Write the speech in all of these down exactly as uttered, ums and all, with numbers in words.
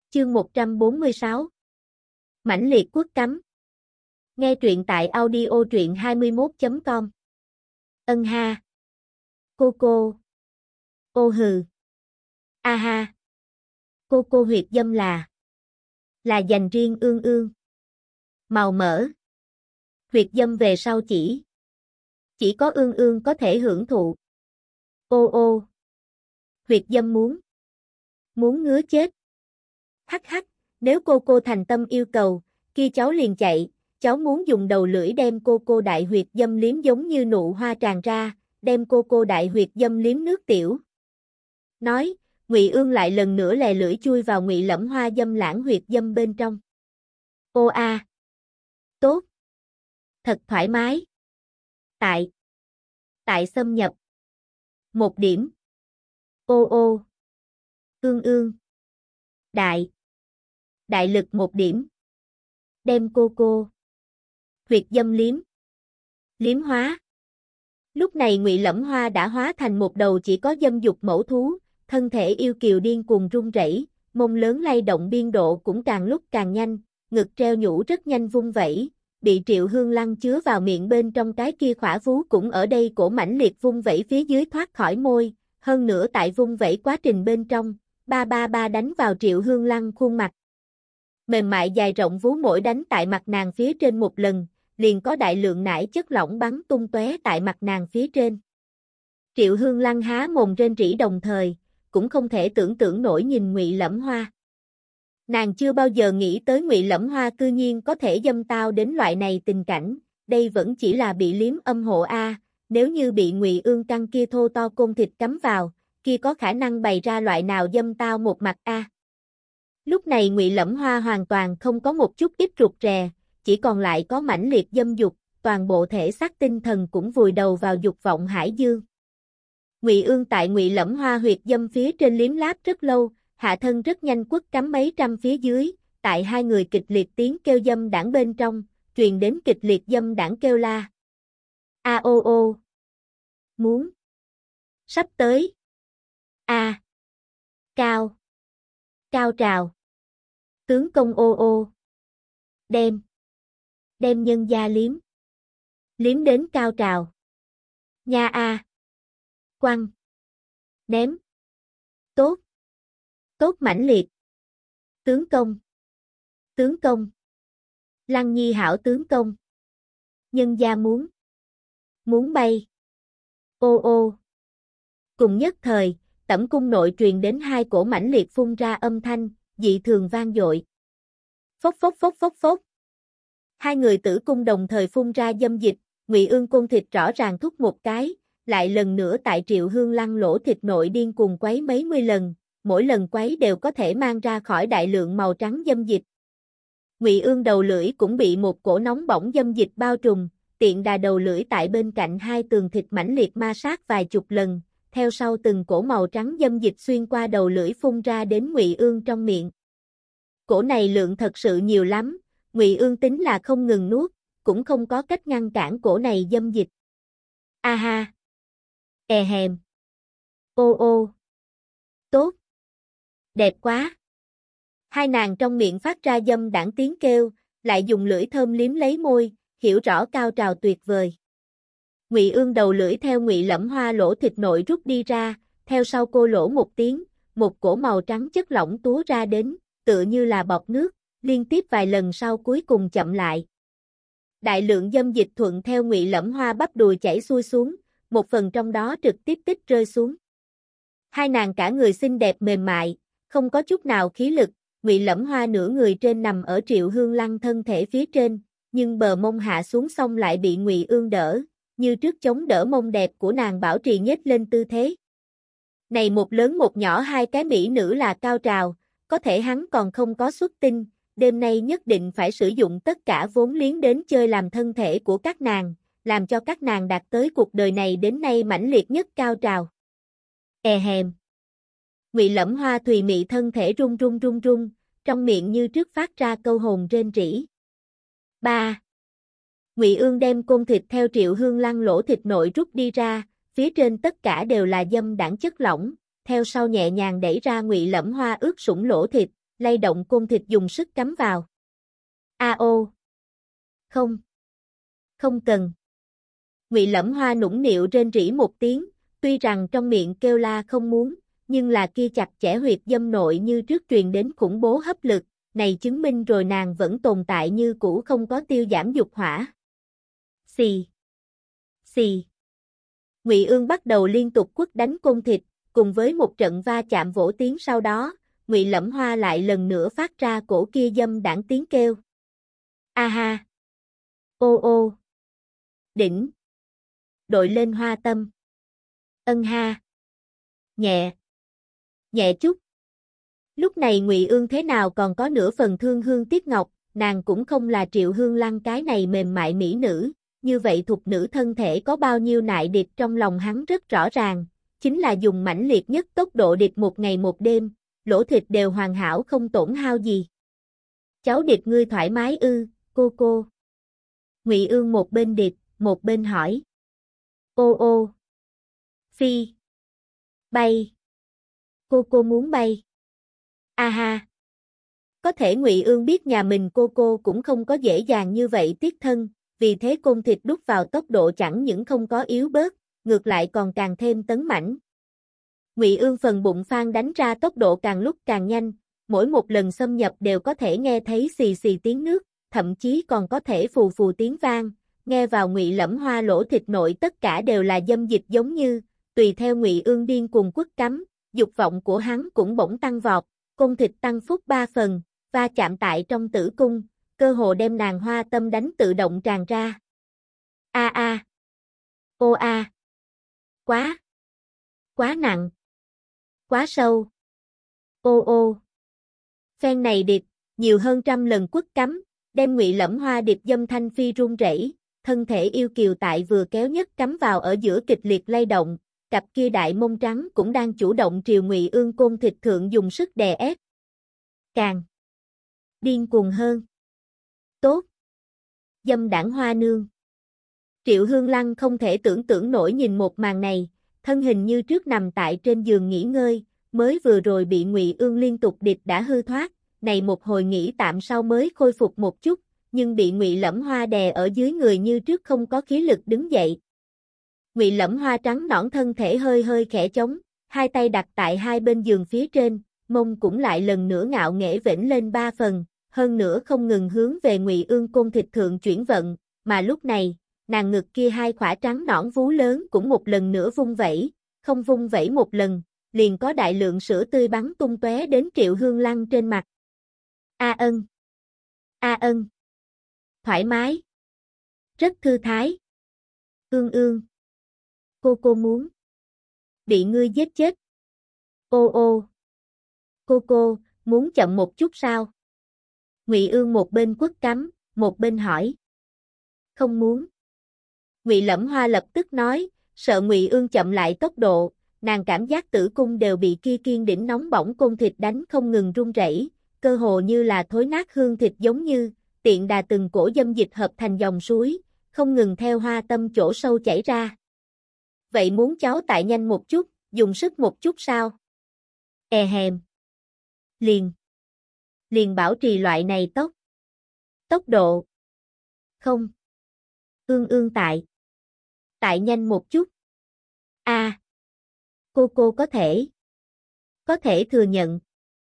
Chương một trăm bốn mươi sáu. Mãnh liệt quốc cấm. Nghe truyện tại audio truyện hai mươi mốt chấm com. Ân ha. Cô cô. Ô hừ. A ha. Cô cô huyệt dâm là là dành riêng ương ương. Màu mỡ. Huyệt dâm về sau chỉ chỉ có ương ương có thể hưởng thụ. Ô ô. Huyệt dâm muốn muốn ngứa chết. Hắc hắc, nếu cô cô thành tâm yêu cầu, kia cháu liền chạy, cháu muốn dùng đầu lưỡi đem cô cô đại huyệt dâm liếm giống như nụ hoa tràn ra, đem cô cô đại huyệt dâm liếm nước tiểu. Nói, Ngụy Ương lại lần nữa lè lưỡi chui vào Ngụy Lẫm Hoa dâm lãng huyệt dâm bên trong. Ô a. Tốt. Thật thoải mái. Tại. Tại xâm nhập. Một điểm. Ô ô. Ương ương. Đại. Đại lực một điểm. Đem cô cô. Huyệt dâm liếm. Liếm hóa. Lúc này Ngụy Lẫm Hoa đã hóa thành một đầu chỉ có dâm dục mẫu thú, thân thể yêu kiều điên cuồng run rẩy, mông lớn lay động biên độ cũng càng lúc càng nhanh, ngực treo nhũ rất nhanh vung vẩy, bị Triệu Hương Lăng chứa vào miệng bên trong cái kia khỏa vú cũng ở đây cổ mãnh liệt vung vẩy phía dưới thoát khỏi môi, hơn nữa tại vung vẩy quá trình bên trong, ba ba ba đánh vào Triệu Hương Lăng khuôn mặt. Mềm mại dài rộng vú mỗi đánh tại mặt nàng phía trên một lần, liền có đại lượng nải chất lỏng bắn tung tóe tại mặt nàng phía trên. Triệu Hương Lăng há mồm rên rỉ đồng thời, cũng không thể tưởng tượng nổi nhìn Ngụy Lẫm Hoa. Nàng chưa bao giờ nghĩ tới Ngụy Lẫm Hoa cư nhiên có thể dâm tao đến loại này tình cảnh, đây vẫn chỉ là bị liếm âm hộ a, nếu như bị Ngụy Ương căn kia thô to côn thịt cắm vào, kia có khả năng bày ra loại nào dâm tao một mặt a. Lúc này Ngụy Lẫm Hoa hoàn toàn không có một chút ít rụt rè, chỉ còn lại có mãnh liệt dâm dục, toàn bộ thể xác tinh thần cũng vùi đầu vào dục vọng hải dương. Ngụy Ương tại Ngụy Lẫm Hoa huyệt dâm phía trên liếm láp rất lâu, hạ thân rất nhanh quất cắm mấy trăm phía dưới, tại hai người kịch liệt tiếng kêu dâm đảng bên trong, truyền đến kịch liệt dâm đảng kêu la. A ô ô. Muốn. Sắp tới. A. Cao. Cao trào. Tướng công ô ô. Đem. Đem nhân gia liếm. Liếm đến cao trào. Nha a. Quăng. Ném. Tốt. Tốt mãnh liệt. Tướng công. Tướng công. Lăng Nhi hảo tướng công. Nhân gia muốn. Muốn bay. Ô ô. Cùng nhất thời, tẩm cung nội truyền đến hai cổ mãnh liệt phun ra âm thanh, dị thường vang dội. Phốc phốc phốc phốc phốc. Hai người tử cung đồng thời phun ra dâm dịch, Ngụy Ương côn thịt rõ ràng thúc một cái, lại lần nữa tại Triệu Hương Lăng lỗ thịt nội điên cuồng quấy mấy mươi lần, mỗi lần quấy đều có thể mang ra khỏi đại lượng màu trắng dâm dịch. Ngụy Ương đầu lưỡi cũng bị một cổ nóng bỏng dâm dịch bao trùm, tiện đà đầu lưỡi tại bên cạnh hai tường thịt mãnh liệt ma sát vài chục lần, theo sau từng cổ màu trắng dâm dịch xuyên qua đầu lưỡi phun ra đến Ngụy Ương trong miệng. Cổ này lượng thật sự nhiều lắm, Ngụy Ương tính là không ngừng nuốt, cũng không có cách ngăn cản cổ này dâm dịch. A ha. E hèm. Ô ô. Tốt. Đẹp quá. Hai nàng trong miệng phát ra dâm đãng tiếng kêu, lại dùng lưỡi thơm liếm lấy môi, hiểu rõ cao trào tuyệt vời. Ngụy Ương đầu lưỡi theo Ngụy Lẫm Hoa lỗ thịt nội rút đi ra, theo sau cô lỗ một tiếng, một cổ màu trắng chất lỏng túa ra đến, tựa như là bọt nước, liên tiếp vài lần sau cuối cùng chậm lại. Đại lượng dâm dịch thuận theo Ngụy Lẫm Hoa bắp đùi chảy xuôi xuống, một phần trong đó trực tiếp tích rơi xuống. Hai nàng cả người xinh đẹp mềm mại, không có chút nào khí lực, Ngụy Lẫm Hoa nửa người trên nằm ở Triệu Hương Lăng thân thể phía trên, nhưng bờ mông hạ xuống xong lại bị Ngụy Ương đỡ, như trước chống đỡ mông đẹp của nàng bảo trì nhếch lên tư thế. Này một lớn một nhỏ hai cái mỹ nữ là cao trào, có thể hắn còn không có xuất tinh, đêm nay nhất định phải sử dụng tất cả vốn liếng đến chơi làm thân thể của các nàng, làm cho các nàng đạt tới cuộc đời này đến nay mãnh liệt nhất cao trào. E hèm. Ngụy Lẫm Hoa thùy mị thân thể run run run run, trong miệng như trước phát ra câu hồn rên rỉ. ba. Ngụy Ương đem côn thịt theo Triệu Hương Lăng lỗ thịt nội rút đi ra, phía trên tất cả đều là dâm đãng chất lỏng, theo sau nhẹ nhàng đẩy ra Ngụy Lẫm Hoa ướt sũng lỗ thịt, lay động côn thịt dùng sức cắm vào. A ô. Không. Không cần. Ngụy Lẫm Hoa nũng nịu rên rỉ một tiếng, tuy rằng trong miệng kêu la không muốn, nhưng là kia chặt chẽ huyệt dâm nội như trước truyền đến khủng bố hấp lực, này chứng minh rồi nàng vẫn tồn tại như cũ không có tiêu giảm dục hỏa. Xì. Xì. Ngụy Ương bắt đầu liên tục quất đánh côn thịt, cùng với một trận va chạm vỗ tiếng sau đó, Ngụy Lẫm Hoa lại lần nữa phát ra cổ kia dâm đãng tiếng kêu. A ha. Ô ô. Đỉnh. Đội lên hoa tâm. Ân ha. Nhẹ. Nhẹ chút. Lúc này Ngụy Ương thế nào còn có nửa phần thương hương tiếc ngọc, nàng cũng không là Triệu Hương Lăng cái này mềm mại mỹ nữ, như vậy thục nữ thân thể có bao nhiêu nại điệp trong lòng hắn rất rõ ràng, chính là dùng mãnh liệt nhất tốc độ điệp một ngày một đêm, lỗ thịt đều hoàn hảo không tổn hao gì. Cháu điệp ngươi thoải mái ư, cô cô. Ngụy Ương một bên điệp, một bên hỏi. Ô ô. Phi. Bay. Cô cô muốn bay. A ha. Có thể Ngụy Ương biết nhà mình cô cô cũng không có dễ dàng như vậy tiết thân, vì thế côn thịt đút vào tốc độ chẳng những không có yếu bớt, ngược lại còn càng thêm tấn mãnh. Ngụy Ương phần bụng phan đánh ra tốc độ càng lúc càng nhanh, mỗi một lần xâm nhập đều có thể nghe thấy xì xì tiếng nước, thậm chí còn có thể phù phù tiếng vang, nghe vào Ngụy Lẫm Hoa lỗ thịt nội tất cả đều là dâm dịch giống như, tùy theo Ngụy Ương điên cuồng quất cắm, dục vọng của hắn cũng bỗng tăng vọt, côn thịt tăng phúc ba phần, va chạm tại trong tử cung, cơ hồ đem nàng hoa tâm đánh tự động tràn ra. A a. Ô a. Quá. Quá nặng. Quá sâu. Ô ô. Phen này điệp, nhiều hơn trăm lần quất cắm, đem Ngụy Lẫm Hoa điệp dâm thanh phi run rẩy, thân thể yêu kiều tại vừa kéo nhất cắm vào ở giữa kịch liệt lay động, cặp kia đại mông trắng cũng đang chủ động triều Ngụy Ương côn thịt thượng dùng sức đè ép. Càng điên cuồng hơn. Tốt. Dâm đảng hoa nương. Triệu Hương Lăng không thể tưởng tượng nổi nhìn một màn này, thân hình như trước nằm tại trên giường nghỉ ngơi, mới vừa rồi bị Ngụy Ương liên tục điệp đã hư thoát, này một hồi nghỉ tạm sau mới khôi phục một chút, nhưng bị Ngụy Lẫm Hoa đè ở dưới người như trước không có khí lực đứng dậy. Ngụy Lẫm Hoa trắng nõn thân thể hơi hơi khẽ chống, hai tay đặt tại hai bên giường phía trên, mông cũng lại lần nữa ngạo nghễ vểnh lên ba phần, hơn nữa không ngừng hướng về Ngụy Ương côn thịt thượng chuyển vận, mà lúc này, nàng ngực kia hai khỏa trắng nõn vú lớn cũng một lần nữa vung vẩy, không vung vẩy một lần, liền có đại lượng sữa tươi bắn tung tóe đến Triệu Hương Lăng trên mặt. A ân. A ân. Thoải mái. Rất thư thái. Ương ương. Cô cô muốn. Bị ngươi giết chết. Ô ô. Cô cô, muốn chậm một chút sao? Ngụy Ương một bên quất cắm, một bên hỏi. Không muốn. Ngụy Lẫm Hoa lập tức nói, sợ Ngụy Ương chậm lại tốc độ, nàng cảm giác tử cung đều bị kia kiên đỉnh nóng bỏng côn thịt đánh không ngừng run rẩy, cơ hồ như là thối nát hương thịt giống như, tiện đà từng cổ dâm dịch hợp thành dòng suối, không ngừng theo hoa tâm chỗ sâu chảy ra. Vậy muốn cháu tại nhanh một chút, dùng sức một chút sao? E hèm. Liền. Liền bảo trì loại này tốc. Tốc độ. Không. Ương ương tại. Tại nhanh một chút. A. À. Cô cô có thể. Có thể thừa nhận.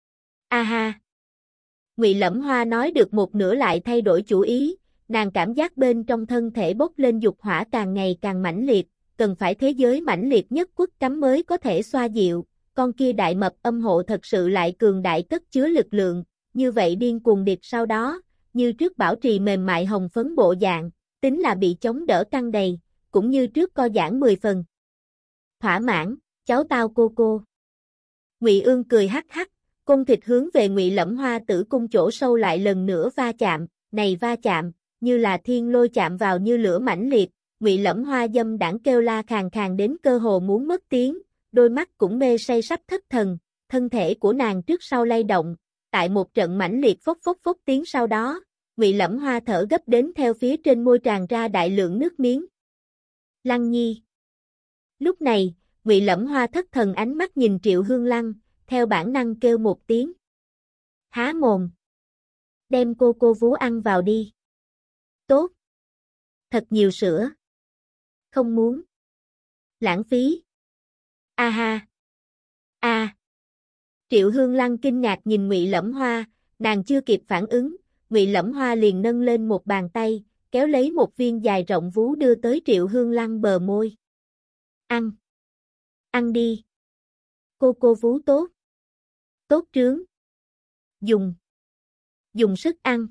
A ha. Ngụy Lẫm Hoa nói được một nửa lại thay đổi chủ ý, nàng cảm giác bên trong thân thể bốc lên dục hỏa càng ngày càng mãnh liệt, cần phải thế giới mãnh liệt nhất quất cắm mới có thể xoa dịu, con kia đại mập âm hộ thật sự lại cường đại cất chứa lực lượng, như vậy điên cuồng điệp sau đó, như trước bảo trì mềm mại hồng phấn bộ dạng, tính là bị chống đỡ căng đầy, cũng như trước co giãn mười phần. Thỏa mãn, cháu tao cô cô. Ngụy Ương cười hắc hắc, côn thịt hướng về Ngụy Lẫm Hoa tử cung chỗ sâu lại lần nữa va chạm, này va chạm, như là thiên lôi chạm vào như lửa mãnh liệt, Ngụy Lẫm Hoa dâm đãng kêu la khàn khàn đến cơ hồ muốn mất tiếng, đôi mắt cũng mê say sắp thất thần, thân thể của nàng trước sau lay động, tại một trận mãnh liệt phốc phốc phốc tiếng sau đó, Ngụy Lẫm Hoa thở gấp đến theo phía trên môi tràn ra đại lượng nước miếng. Lăng Nhi. Lúc này, Ngụy Lẫm Hoa thất thần ánh mắt nhìn Triệu Hương Lăng, theo bản năng kêu một tiếng. Há mồm. Đem cô cô vú ăn vào đi. Tốt. Thật nhiều sữa. Không muốn. Lãng phí. A ha. A. Triệu Hương Lăng kinh ngạc nhìn Ngụy Lẫm Hoa, nàng chưa kịp phản ứng, Ngụy Lẫm Hoa liền nâng lên một bàn tay, kéo lấy một viên dài rộng vú đưa tới Triệu Hương Lăng bờ môi. Ăn. Ăn đi. Cô cô vú tốt. Tốt trướng. Dùng. Dùng sức ăn.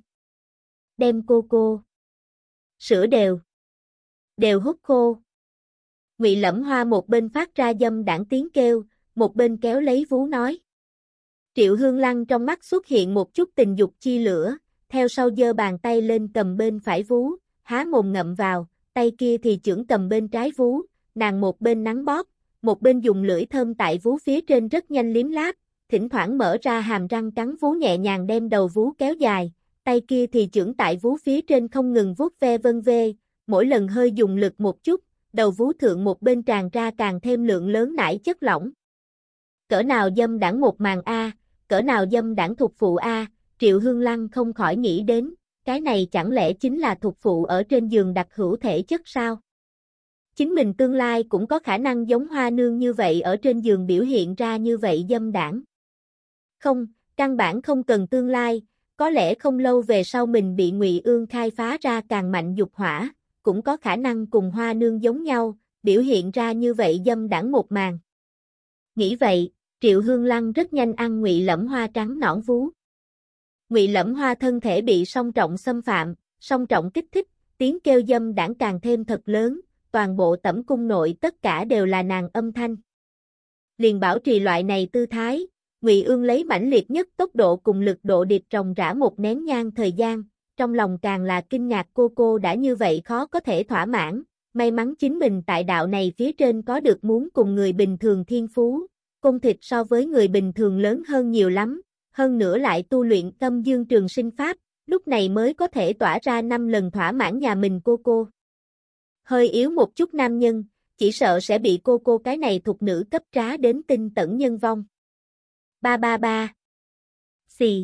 Đem cô cô. Sữa đều. Đều hút khô. Ngụy Lẫm Hoa một bên phát ra dâm đãng tiếng kêu, một bên kéo lấy vú nói. Triệu Hương Lăng trong mắt xuất hiện một chút tình dục chi lửa, theo sau giơ bàn tay lên cầm bên phải vú, há mồm ngậm vào, tay kia thì chưởng cầm bên trái vú, nàng một bên nắn bóp, một bên dùng lưỡi thơm tại vú phía trên rất nhanh liếm láp, thỉnh thoảng mở ra hàm răng cắn vú nhẹ nhàng đem đầu vú kéo dài, tay kia thì chưởng tại vú phía trên không ngừng vuốt ve vân vê, mỗi lần hơi dùng lực một chút, đầu vú thượng một bên tràn ra càng thêm lượng lớn nải chất lỏng. Cỡ nào dâm đãng một màn A, cỡ nào dâm đãng thục phụ A, Triệu Hương Lăng không khỏi nghĩ đến, cái này chẳng lẽ chính là thục phụ ở trên giường đặc hữu thể chất sao? Chính mình tương lai cũng có khả năng giống Hoa Nương như vậy ở trên giường biểu hiện ra như vậy dâm đãng. Không, căn bản không cần tương lai, có lẽ không lâu về sau mình bị Ngụy Ương khai phá ra càng mạnh dục hỏa, cũng có khả năng cùng Hoa Nương giống nhau, biểu hiện ra như vậy dâm đãng một màn. Nghĩ vậy, Triệu Hương Lăng rất nhanh ăn Ngụy Lẫm Hoa trắng nõn vú. Ngụy Lẫm Hoa thân thể bị song trọng xâm phạm, song trọng kích thích, tiếng kêu dâm đãng càng thêm thật lớn, toàn bộ tẩm cung nội tất cả đều là nàng âm thanh. Liền bảo trì loại này tư thái, Ngụy Ương lấy mãnh liệt nhất tốc độ cùng lực độ điệp ròng rã một nén nhang thời gian, trong lòng càng là kinh ngạc cô cô đã như vậy khó có thể thỏa mãn, may mắn chính mình tại đạo này phía trên có được muốn cùng người bình thường thiên phú, cung thịt so với người bình thường lớn hơn nhiều lắm, hơn nữa lại tu luyện Âm Dương Trường Sinh Pháp, lúc này mới có thể tỏa ra năm lần thỏa mãn nhà mình cô cô. Hơi yếu một chút nam nhân, chỉ sợ sẽ bị cô cô cái này thục nữ cấp trá đến tinh tẩn nhân vong. Ba ba ba. Xì.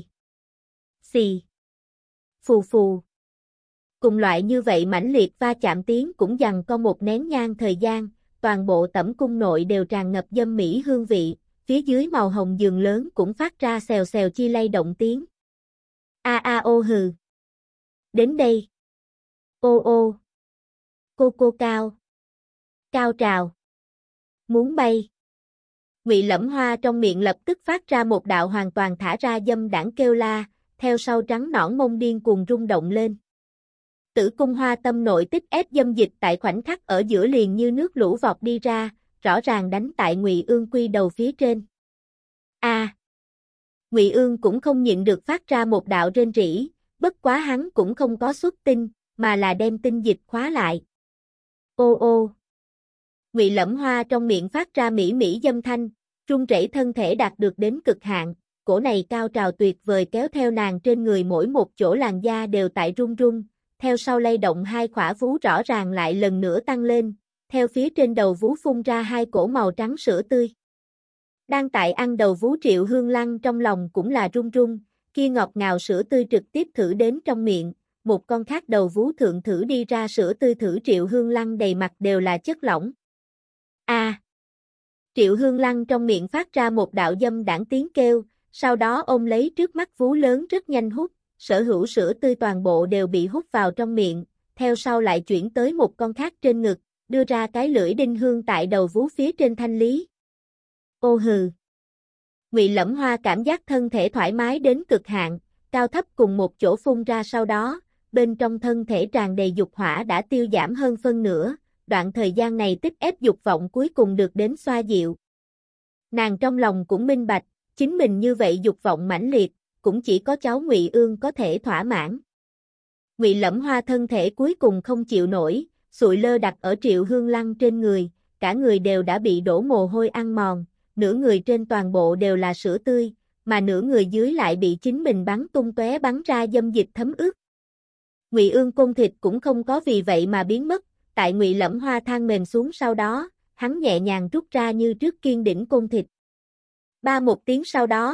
Xì. Phù phù. Cùng loại như vậy mãnh liệt va chạm tiếng cũng dằn co một nén nhang thời gian, toàn bộ tẩm cung nội đều tràn ngập dâm mỹ hương vị, phía dưới màu hồng giường lớn cũng phát ra xèo xèo chi lay động tiếng. A a ô hừ. Đến đây. Ô ô. Cô cô cao. Cao trào. Muốn bay. Ngụy Lẫm Hoa trong miệng lập tức phát ra một đạo hoàn toàn thả ra dâm đãng kêu la, theo sau trắng nõn mông điên cuồng rung động lên. Tử cung hoa tâm nội tích ép dâm dịch tại khoảnh khắc ở giữa liền như nước lũ vọt đi ra, rõ ràng đánh tại Ngụy Ương quy đầu phía trên. A. À, Ngụy Ương cũng không nhịn được phát ra một đạo rên rỉ, bất quá hắn cũng không có xuất tinh, mà là đem tinh dịch khóa lại. Ô ô. Ngụy Lẫm Hoa trong miệng phát ra mỹ mỹ dâm thanh, run rẩy thân thể đạt được đến cực hạn, cổ này cao trào tuyệt vời kéo theo nàng trên người mỗi một chỗ làn da đều tại run run, theo sau lay động hai khỏa vú rõ ràng lại lần nữa tăng lên, theo phía trên đầu vú phun ra hai cổ màu trắng sữa tươi. Đang tại ăn đầu vú Triệu Hương Lăng trong lòng cũng là run run, kia ngọt ngào sữa tươi trực tiếp thử đến trong miệng, một con khác đầu vú thượng thử đi ra sữa tươi thử Triệu Hương Lăng đầy mặt đều là chất lỏng. A. À, Triệu Hương Lăng trong miệng phát ra một đạo dâm đãng tiếng kêu, sau đó ôm lấy trước mắt vú lớn rất nhanh hút, sở hữu sữa tươi toàn bộ đều bị hút vào trong miệng, theo sau lại chuyển tới một con khác trên ngực, đưa ra cái lưỡi đinh hương tại đầu vú phía trên thanh lý. Ô hừ. Ngụy Lẫm Hoa cảm giác thân thể thoải mái đến cực hạn, cao thấp cùng một chỗ phun ra sau đó, bên trong thân thể tràn đầy dục hỏa đã tiêu giảm hơn phân nửa, đoạn thời gian này tích ép dục vọng cuối cùng được đến xoa dịu. Nàng trong lòng cũng minh bạch, chính mình như vậy dục vọng mãnh liệt, cũng chỉ có cháu Ngụy Ương có thể thỏa mãn. Ngụy Lẫm Hoa thân thể cuối cùng không chịu nổi, sụi lơ đặt ở Triệu Hương Lăng trên người, cả người đều đã bị đổ mồ hôi ăn mòn, nửa người trên toàn bộ đều là sữa tươi, mà nửa người dưới lại bị chính mình bắn tung tóe bắn ra dâm dịch thấm ướt. Ngụy Ương côn thịt cũng không có vì vậy mà biến mất, tại Ngụy Lẫm Hoa than mềm xuống sau đó, hắn nhẹ nhàng rút ra như trước kiên đỉnh côn thịt. Ba một tiếng sau đó,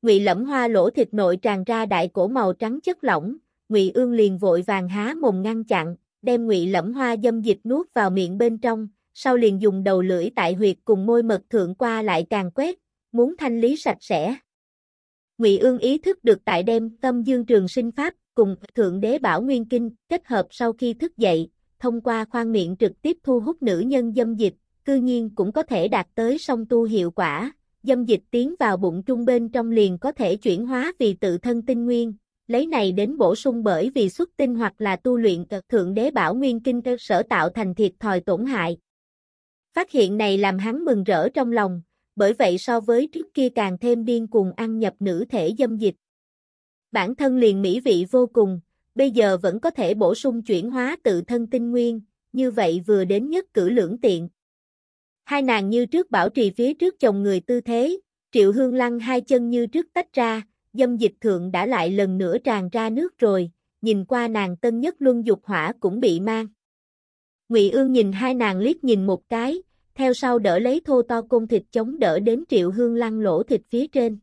Ngụy Lẫm Hoa lỗ thịt nội tràn ra đại cổ màu trắng chất lỏng, Ngụy Ương liền vội vàng há mồm ngăn chặn, đem Ngụy Lẫm Hoa dâm dịch nuốt vào miệng bên trong, sau liền dùng đầu lưỡi tại huyệt cùng môi mật thượng qua lại càng quét, muốn thanh lý sạch sẽ. Ngụy Ương ý thức được tại đem Tâm Dương Trường Sinh Pháp cùng Thượng Đế Bảo Nguyên Kinh kết hợp sau khi thức dậy, thông qua khoang miệng trực tiếp thu hút nữ nhân dâm dịch, cư nhiên cũng có thể đạt tới song tu hiệu quả, dâm dịch tiến vào bụng trung bên trong liền có thể chuyển hóa vì tự thân tinh nguyên, lấy này đến bổ sung bởi vì xuất tinh hoặc là tu luyện Thượng Đế Bảo Nguyên Kinh cơ sở tạo thành thiệt thòi tổn hại. Phát hiện này làm hắn mừng rỡ trong lòng, bởi vậy so với trước kia càng thêm điên cuồng ăn nhập nữ thể dâm dịch. Bản thân liền mỹ vị vô cùng, bây giờ vẫn có thể bổ sung chuyển hóa tự thân tinh nguyên, như vậy vừa đến nhất cử lưỡng tiện. Hai nàng như trước bảo trì phía trước chồng người tư thế, Triệu Hương Lăng hai chân như trước tách ra, dâm dịch thượng đã lại lần nữa tràn ra nước rồi, nhìn qua nàng tân nhất luân dục hỏa cũng bị mang. Ngụy Ương nhìn hai nàng liếc nhìn một cái, theo sau đỡ lấy thô to côn thịt chống đỡ đến Triệu Hương Lăng lỗ thịt phía trên.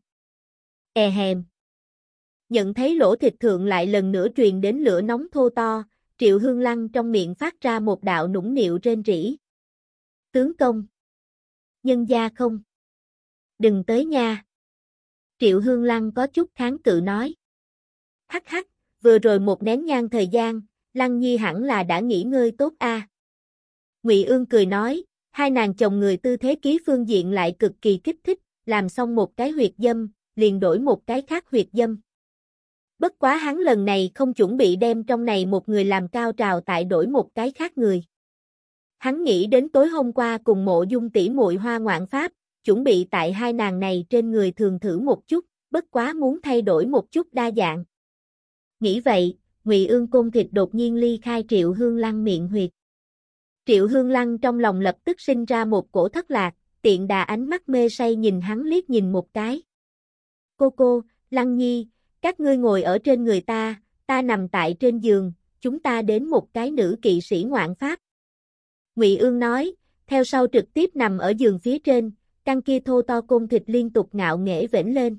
E hèm. Nhận thấy lỗ thịt thượng lại lần nữa truyền đến lửa nóng thô to, Triệu Hương Lăng trong miệng phát ra một đạo nũng nịu rên rỉ. Tướng công. Nhân gia không. Đừng tới nha. Triệu Hương Lăng có chút kháng cự nói. Hắc hắc, vừa rồi một nén nhang thời gian, Lăng Nhi hẳn là đã nghỉ ngơi tốt a. À. Ngụy Ương cười nói, hai nàng chồng người tư thế ký phương diện lại cực kỳ kích thích, làm xong một cái huyệt dâm, liền đổi một cái khác huyệt dâm. Bất quá hắn lần này không chuẩn bị đem trong này một người làm cao trào tại đổi một cái khác người. Hắn nghĩ đến tối hôm qua cùng Mộ Dung tỷ muội hoa ngoạn pháp, chuẩn bị tại hai nàng này trên người thường thử một chút, bất quá muốn thay đổi một chút đa dạng. Nghĩ vậy, Ngụy Ương côn thịt đột nhiên ly khai Triệu Hương Lăng miệng huyệt. Triệu Hương Lăng trong lòng lập tức sinh ra một cổ thất lạc, tiện đà ánh mắt mê say nhìn hắn liếc nhìn một cái. Cô cô, Lăng Nhi, các ngươi ngồi ở trên người ta, ta nằm tại trên giường, chúng ta đến một cái nữ kỵ sĩ ngoạn pháp. Ngụy Ương nói, theo sau trực tiếp nằm ở giường phía trên, căn kia thô to côn thịt liên tục ngạo nghễ vểnh lên.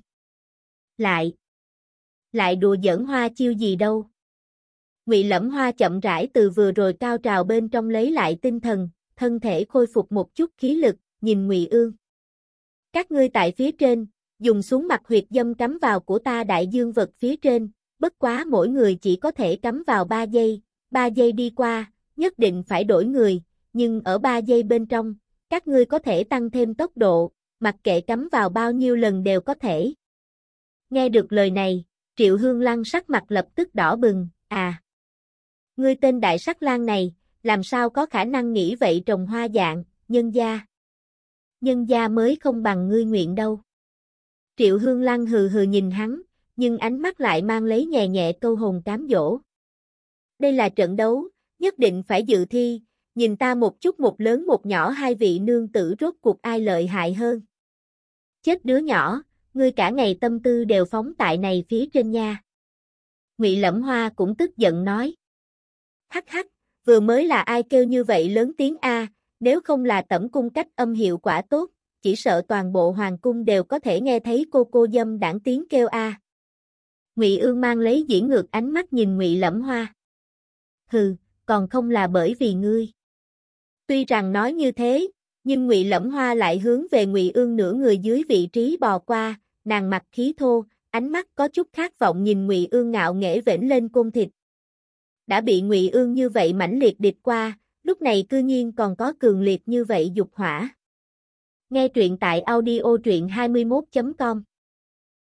Lại, lại đùa giỡn hoa chiêu gì đâu. Ngụy Lẫm Hoa chậm rãi từ vừa rồi cao trào bên trong lấy lại tinh thần, thân thể khôi phục một chút khí lực, nhìn Ngụy Ương. Các ngươi tại phía trên, dùng xuống mặt huyệt dâm cắm vào của ta đại dương vật phía trên, bất quá mỗi người chỉ có thể cắm vào ba giây, ba giây đi qua, nhất định phải đổi người, nhưng ở ba giây bên trong, các ngươi có thể tăng thêm tốc độ, mặc kệ cắm vào bao nhiêu lần đều có thể. Nghe được lời này, Triệu Hương Lăng sắc mặt lập tức đỏ bừng, à. Ngươi tên đại sắc lang này, làm sao có khả năng nghĩ vậy trồng hoa dạng, nhân gia. Nhân gia mới không bằng ngươi nguyện đâu. Triệu Hương Lăng hừ hừ nhìn hắn, nhưng ánh mắt lại mang lấy nhẹ nhẹ câu hồn cám dỗ. Đây là trận đấu, nhất định phải dự thi, nhìn ta một chút một lớn một nhỏ hai vị nương tử rốt cuộc ai lợi hại hơn. Chết đứa nhỏ, ngươi cả ngày tâm tư đều phóng tại này phía trên nha. Ngụy Lẫm Hoa cũng tức giận nói. Hắc hắc, vừa mới là ai kêu như vậy lớn tiếng a, nếu không là tẩm cung cách âm hiệu quả tốt, chỉ sợ toàn bộ hoàng cung đều có thể nghe thấy cô cô dâm đảng tiếng kêu a. Ngụy Ương mang lấy dĩ ngược ánh mắt nhìn Ngụy Lẫm Hoa. Hừ, còn không là bởi vì ngươi. Tuy rằng nói như thế, nhưng Ngụy Lẫm Hoa lại hướng về Ngụy Ương nửa người dưới vị trí bò qua, nàng mặt khí thô, ánh mắt có chút khát vọng nhìn Ngụy Ương ngạo nghễ vểnh lên côn thịt. Đã bị Ngụy Ương như vậy mãnh liệt địch qua, lúc này cư nhiên còn có cường liệt như vậy dục hỏa. Nghe truyện tại audio truyện hai mươi mốt chấm com